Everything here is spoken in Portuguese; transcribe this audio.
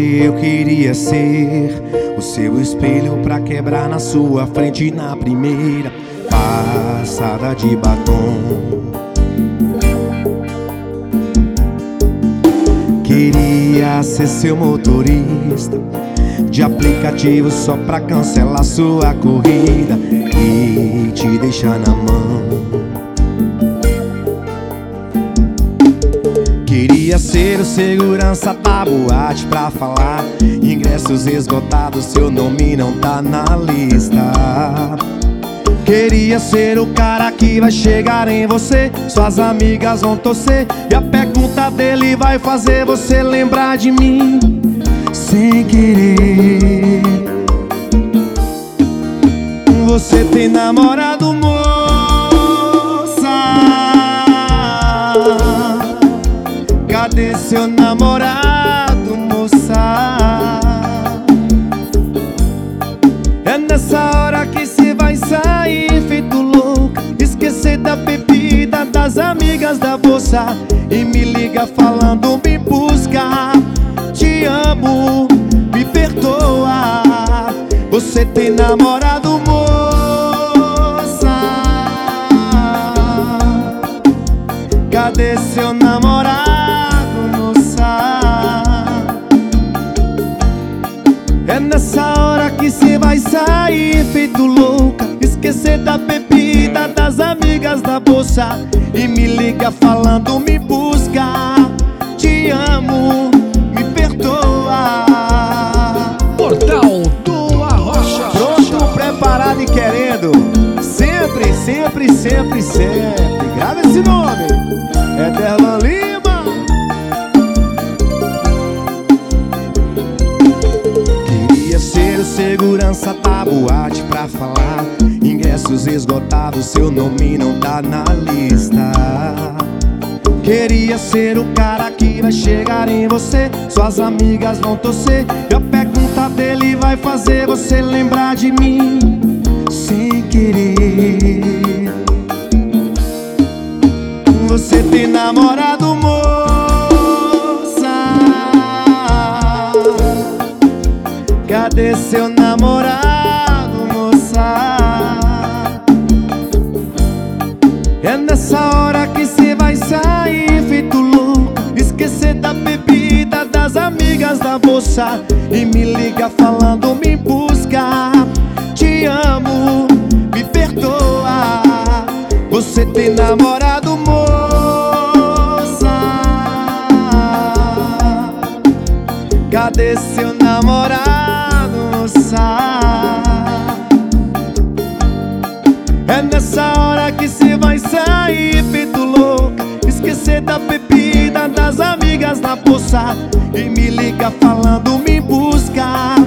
Eu queria ser o seu espelho pra quebrar na sua frente na primeira passada de batom. Queria ser seu motorista de aplicativo só pra cancelar sua corrida e te deixar na mão. Queria ser o segurança da boate pra falar ingressos esgotados, seu nome não tá na lista. Queria ser o cara que vai chegar em você, suas amigas vão torcer e a pergunta dele vai fazer você lembrar de mim sem querer. Você tem namorado, moça? Cadê seu namorado, moça? É nessa hora que cê vai sair feito louco, esquecer da bebida, das amigas, da bolsa e me liga falando me busca. Te amo, me perdoa. Você tem namorado, moça? Cadê seu namorado, moça? É nessa hora que cê vai sair feito louca, esquecer da bebida, das amigas, da bolsa e me liga falando me busca. Te amo, me perdoa. Portal do Arrocha. Pronto, preparado e querendo. Sempre, sempre, sempre, sempre. Grava esse nome, é Derlan Lima. Queria ser o segurança da boate pra falar ingressos esgotados, seu nome não tá na lista. Queria ser o cara que vai chegar em você, suas amigas vão torcer e a pergunta dele vai fazer você lembrar de mim sem querer. Você tem namorado, moça? Cadê seu namorado, moça? É nessa hora que cê vai sair feito louco, esquecer da bebida, das amigas, da bolsa e me liga falando me busca. Te amo, me perdoa. Você tem namorado, moça? Cadê seu namorado, moça? É nessa hora que cê vai sair feito louca, esquecer da bebida, das amigas, da bolsa e me liga falando me busca.